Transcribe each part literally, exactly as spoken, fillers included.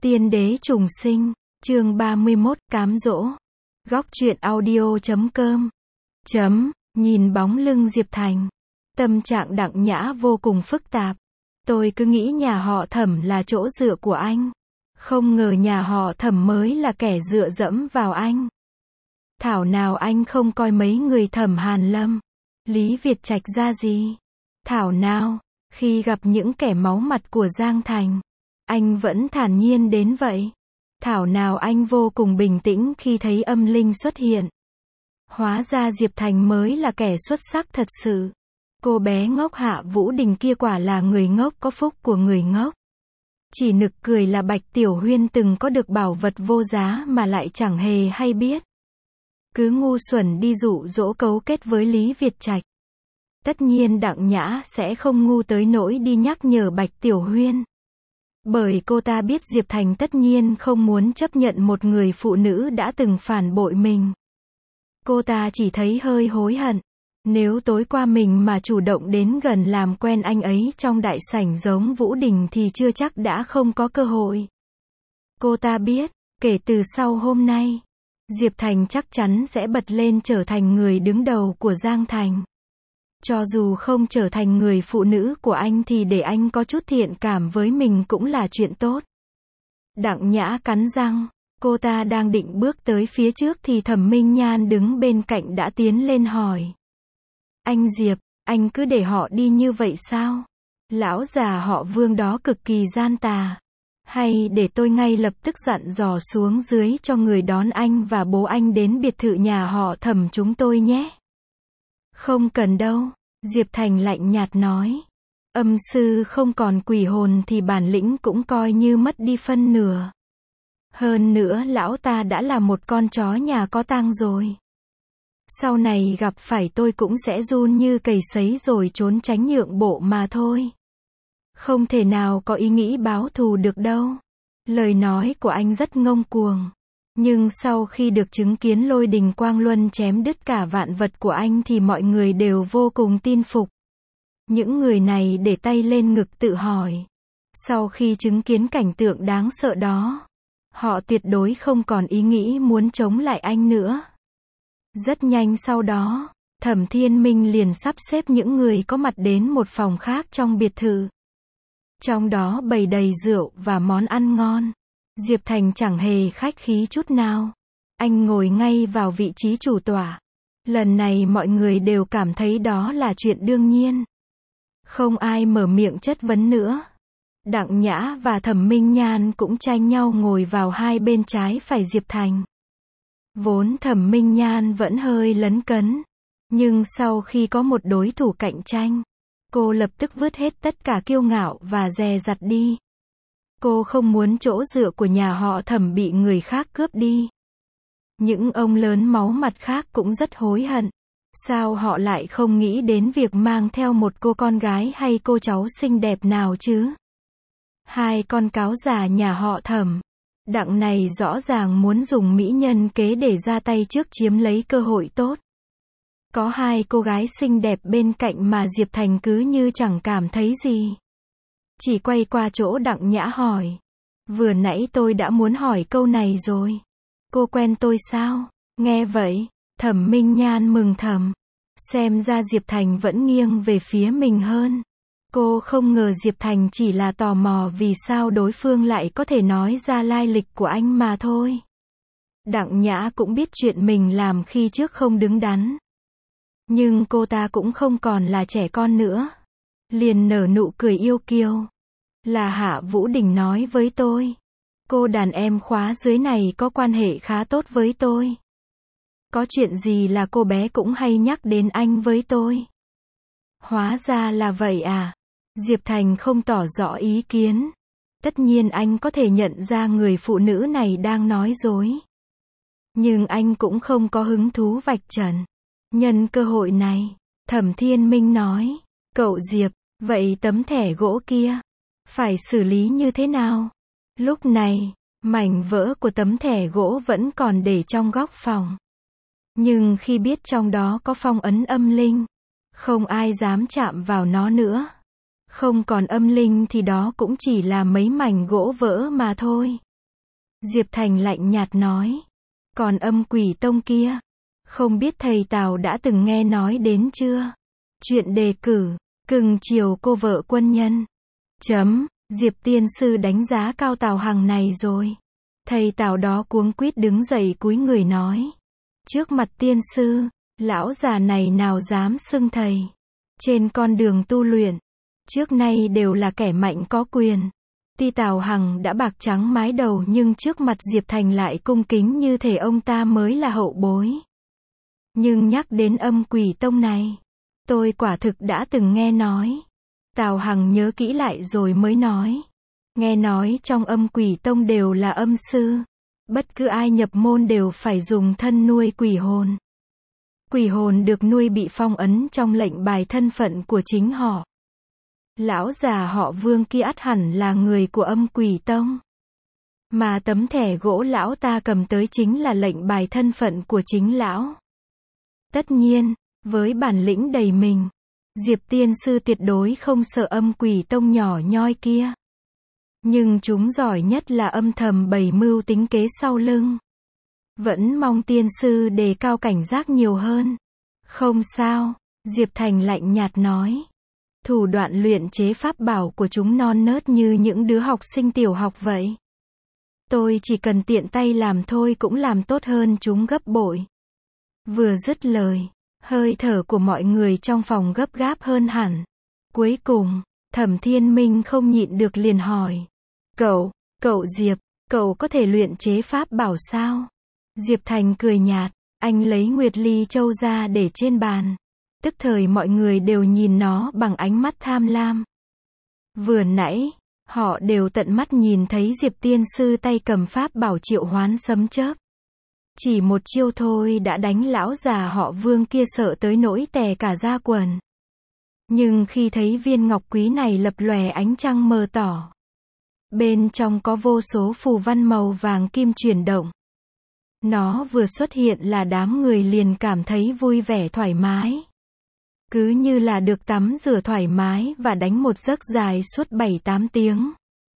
Tiên đế trùng sinh, chương ba mươi mốt, cám dỗ. Góc truyện audio chấm com. Chấm, nhìn bóng lưng Diệp Thành. Tâm trạng Đặng Nhã vô cùng phức tạp. Tôi cứ nghĩ nhà họ Thẩm là chỗ dựa của anh. Không ngờ nhà họ Thẩm mới là kẻ dựa dẫm vào anh. Thảo nào anh không coi mấy người Thẩm Hàn Lâm, Lý Việt Trạch ra gì. Thảo nào, khi gặp những kẻ máu mặt của Giang Thành, anh vẫn thản nhiên đến vậy. Thảo nào anh vô cùng bình tĩnh khi thấy âm linh xuất hiện. Hóa ra Diệp Thành mới là kẻ xuất sắc thật sự. Cô bé ngốc Hạ Vũ Đình kia quả là người ngốc có phúc của người ngốc. Chỉ nực cười là Bạch Tiểu Huyên từng có được bảo vật vô giá mà lại chẳng hề hay biết. Cứ ngu xuẩn đi dụ dỗ cấu kết với Lý Việt Trạch. Tất nhiên Đặng Nhã sẽ không ngu tới nỗi đi nhắc nhở Bạch Tiểu Huyên. Bởi cô ta biết Diệp Thành tất nhiên không muốn chấp nhận một người phụ nữ đã từng phản bội mình. Cô ta chỉ thấy hơi hối hận. Nếu tối qua mình mà chủ động đến gần làm quen anh ấy trong đại sảnh giống Vũ Đình thì chưa chắc đã không có cơ hội. Cô ta biết, kể từ sau hôm nay, Diệp Thành chắc chắn sẽ bật lên trở thành người đứng đầu của Giang Thành. Cho dù không trở thành người phụ nữ của anh thì để anh có chút thiện cảm với mình cũng là chuyện tốt. Đặng Nhã cắn răng, cô ta đang định bước tới phía trước thì Thẩm Minh Nhan đứng bên cạnh đã tiến lên hỏi. Anh Diệp, anh cứ để họ đi như vậy sao? Lão già họ Vương đó cực kỳ gian tà. Hay để tôi ngay lập tức dặn dò xuống dưới cho người đón anh và bố anh đến biệt thự nhà họ Thẩm chúng tôi nhé. Không cần đâu, Diệp Thành lạnh nhạt nói. Âm sư không còn quỷ hồn thì bản lĩnh cũng coi như mất đi phân nửa. Hơn nữa lão ta đã là một con chó nhà có tang rồi. Sau này gặp phải tôi cũng sẽ run như cầy sấy rồi trốn tránh nhượng bộ mà thôi. Không thể nào có ý nghĩ báo thù được đâu. Lời nói của anh rất ngông cuồng. Nhưng sau khi được chứng kiến Lôi Đình Quang Luân chém đứt cả vạn vật của anh thì mọi người đều vô cùng tin phục. Những người này để tay lên ngực tự hỏi. Sau khi chứng kiến cảnh tượng đáng sợ đó, họ tuyệt đối không còn ý nghĩ muốn chống lại anh nữa. Rất nhanh sau đó, Thẩm Thiên Minh liền sắp xếp những người có mặt đến một phòng khác trong biệt thự. Trong đó bày đầy rượu và món ăn ngon. Diệp Thành chẳng hề khách khí chút nào. Anh ngồi ngay vào vị trí chủ tọa. Lần này mọi người đều cảm thấy đó là chuyện đương nhiên. Không ai mở miệng chất vấn nữa. Đặng Nhã và Thẩm Minh Nhan cũng tranh nhau ngồi vào hai bên trái phải Diệp Thành. Vốn Thẩm Minh Nhan vẫn hơi lấn cấn. Nhưng sau khi có một đối thủ cạnh tranh, cô lập tức vứt hết tất cả kiêu ngạo và dè dặt đi. Cô không muốn chỗ dựa của nhà họ Thẩm bị người khác cướp đi. Những ông lớn máu mặt khác cũng rất hối hận. Sao họ lại không nghĩ đến việc mang theo một cô con gái hay cô cháu xinh đẹp nào chứ? Hai con cáo già nhà họ Thẩm. Đặng này rõ ràng muốn dùng mỹ nhân kế để ra tay trước chiếm lấy cơ hội tốt. Có hai cô gái xinh đẹp bên cạnh mà Diệp Thành cứ như chẳng cảm thấy gì. Chỉ quay qua chỗ Đặng Nhã hỏi. Vừa nãy tôi đã muốn hỏi câu này rồi. Cô quen tôi sao? Nghe vậy, Thẩm Minh Nhan mừng thầm. Xem ra Diệp Thành vẫn nghiêng về phía mình hơn. Cô không ngờ Diệp Thành chỉ là tò mò vì sao đối phương lại có thể nói ra lai lịch của anh mà thôi. Đặng Nhã cũng biết chuyện mình làm khi trước không đứng đắn. Nhưng cô ta cũng không còn là trẻ con nữa. Liền nở nụ cười yêu kiêu. Là Hạ Vũ Đình nói với tôi. Cô đàn em khóa dưới này có quan hệ khá tốt với tôi. Có chuyện gì là cô bé cũng hay nhắc đến anh với tôi. Hóa ra là vậy à? Diệp Thành không tỏ rõ ý kiến. Tất nhiên anh có thể nhận ra người phụ nữ này đang nói dối. Nhưng anh cũng không có hứng thú vạch trần. Nhân cơ hội này, Thẩm Thiên Minh nói. Cậu Diệp, vậy tấm thẻ gỗ kia, phải xử lý như thế nào? Lúc này, mảnh vỡ của tấm thẻ gỗ vẫn còn để trong góc phòng. Nhưng khi biết trong đó có phong ấn âm linh, không ai dám chạm vào nó nữa. Không còn âm linh thì đó cũng chỉ là mấy mảnh gỗ vỡ mà thôi. Diệp Thành lạnh nhạt nói. Còn âm quỷ tông kia, không biết thầy Tào đã từng nghe nói đến chưa? Chuyện đề cử, cưng chiều cô vợ quân nhân. Chấm, Diệp tiên sư đánh giá cao Tào Hằng này rồi. Thầy Tào đó cuống quýt đứng dậy cúi người nói. Trước mặt tiên sư, lão già này nào dám xưng thầy. Trên con đường tu luyện, trước nay đều là kẻ mạnh có quyền. Tuy Tào Hằng đã bạc trắng mái đầu nhưng trước mặt Diệp Thành lại cung kính như thể ông ta mới là hậu bối. Nhưng nhắc đến âm quỷ tông này, tôi quả thực đã từng nghe nói. Tào Hằng nhớ kỹ lại rồi mới nói. Nghe nói trong âm quỷ tông đều là âm sư. Bất cứ ai nhập môn đều phải dùng thân nuôi quỷ hồn. Quỷ hồn được nuôi bị phong ấn trong lệnh bài thân phận của chính họ. Lão già họ Vương kia ắt hẳn là người của âm quỷ tông. Mà tấm thẻ gỗ lão ta cầm tới chính là lệnh bài thân phận của chính lão. Tất nhiên, với bản lĩnh đầy mình, Diệp tiên sư tuyệt đối không sợ âm quỷ tông nhỏ nhoi kia. Nhưng chúng giỏi nhất là âm thầm bày mưu tính kế sau lưng. Vẫn mong tiên sư đề cao cảnh giác nhiều hơn. Không sao, Diệp Thành lạnh nhạt nói. Thủ đoạn luyện chế pháp bảo của chúng non nớt như những đứa học sinh tiểu học vậy. Tôi chỉ cần tiện tay làm thôi cũng làm tốt hơn chúng gấp bội. Vừa dứt lời, hơi thở của mọi người trong phòng gấp gáp hơn hẳn. Cuối cùng, Thẩm Thiên Minh không nhịn được liền hỏi. Cậu, cậu Diệp, cậu có thể luyện chế pháp bảo sao? Diệp Thành cười nhạt, anh lấy Nguyệt Ly Châu ra để trên bàn. Tức thời mọi người đều nhìn nó bằng ánh mắt tham lam. Vừa nãy, họ đều tận mắt nhìn thấy Diệp tiên sư tay cầm pháp bảo triệu hoán sấm chớp. Chỉ một chiêu thôi đã đánh lão già họ Vương kia sợ tới nỗi tè cả da quần. Nhưng khi thấy viên ngọc quý này lập lòe ánh trăng mờ tỏ, bên trong có vô số phù văn màu vàng kim chuyển động. Nó vừa xuất hiện là đám người liền cảm thấy vui vẻ thoải mái. Cứ như là được tắm rửa thoải mái và đánh một giấc dài suốt bảy tám tiếng.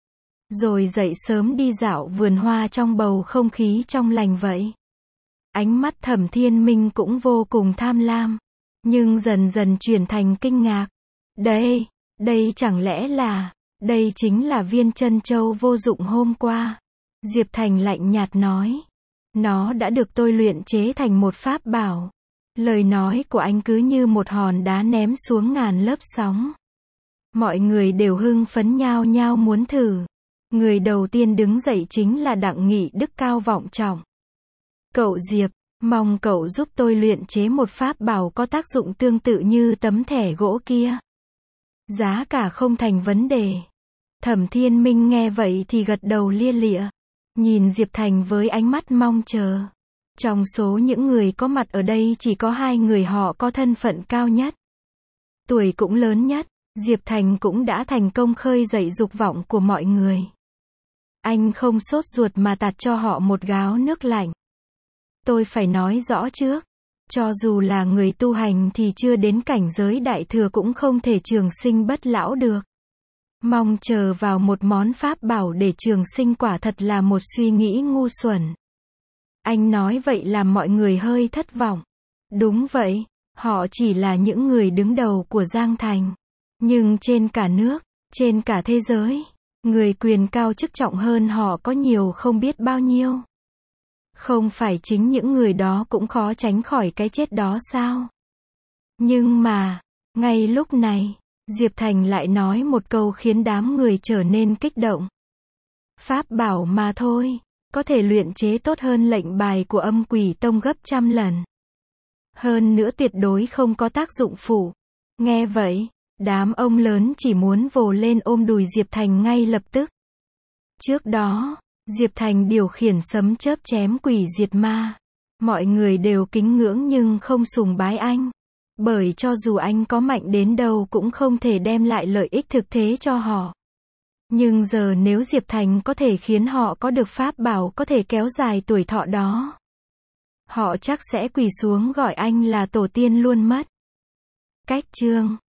Rồi dậy sớm đi dạo vườn hoa trong bầu không khí trong lành vậy. Ánh mắt Thẩm Thiên Minh cũng vô cùng tham lam. Nhưng dần dần chuyển thành kinh ngạc. Đây, đây chẳng lẽ là, đây chính là viên chân châu vô dụng hôm qua. Diệp Thành lạnh nhạt nói. Nó đã được tôi luyện chế thành một pháp bảo. Lời nói của anh cứ như một hòn đá ném xuống ngàn lớp sóng. Mọi người đều hưng phấn nhao nhao muốn thử. Người đầu tiên đứng dậy chính là Đặng Nghị Đức cao vọng trọng. Cậu Diệp, mong cậu giúp tôi luyện chế một pháp bảo có tác dụng tương tự như tấm thẻ gỗ kia. Giá cả không thành vấn đề. Thẩm Thiên Minh nghe vậy thì gật đầu lia lịa. Nhìn Diệp Thành với ánh mắt mong chờ. Trong số những người có mặt ở đây chỉ có hai người họ có thân phận cao nhất. Tuổi cũng lớn nhất, Diệp Thành cũng đã thành công khơi dậy dục vọng của mọi người. Anh không sốt ruột mà tạt cho họ một gáo nước lạnh. Tôi phải nói rõ trước, cho dù là người tu hành thì chưa đến cảnh giới đại thừa cũng không thể trường sinh bất lão được. Mong chờ vào một món pháp bảo để trường sinh quả thật là một suy nghĩ ngu xuẩn. Anh nói vậy làm mọi người hơi thất vọng. Đúng vậy, họ chỉ là những người đứng đầu của Giang Thành. Nhưng trên cả nước, trên cả thế giới, người quyền cao chức trọng hơn họ có nhiều không biết bao nhiêu. Không phải chính những người đó cũng khó tránh khỏi cái chết đó sao? Nhưng mà, ngay lúc này, Diệp Thành lại nói một câu khiến đám người trở nên kích động. Pháp bảo mà thôi, có thể luyện chế tốt hơn lệnh bài của âm quỷ tông gấp trăm lần. Hơn nữa tuyệt đối không có tác dụng phụ. Nghe vậy, đám ông lớn chỉ muốn vồ lên ôm đùi Diệp Thành ngay lập tức. Trước đó, Diệp Thành điều khiển sấm chớp chém quỷ diệt ma. Mọi người đều kính ngưỡng nhưng không sùng bái anh. Bởi cho dù anh có mạnh đến đâu cũng không thể đem lại lợi ích thực tế cho họ. Nhưng giờ nếu Diệp Thành có thể khiến họ có được pháp bảo có thể kéo dài tuổi thọ đó, họ chắc sẽ quỳ xuống gọi anh là tổ tiên luôn mất. Cách chương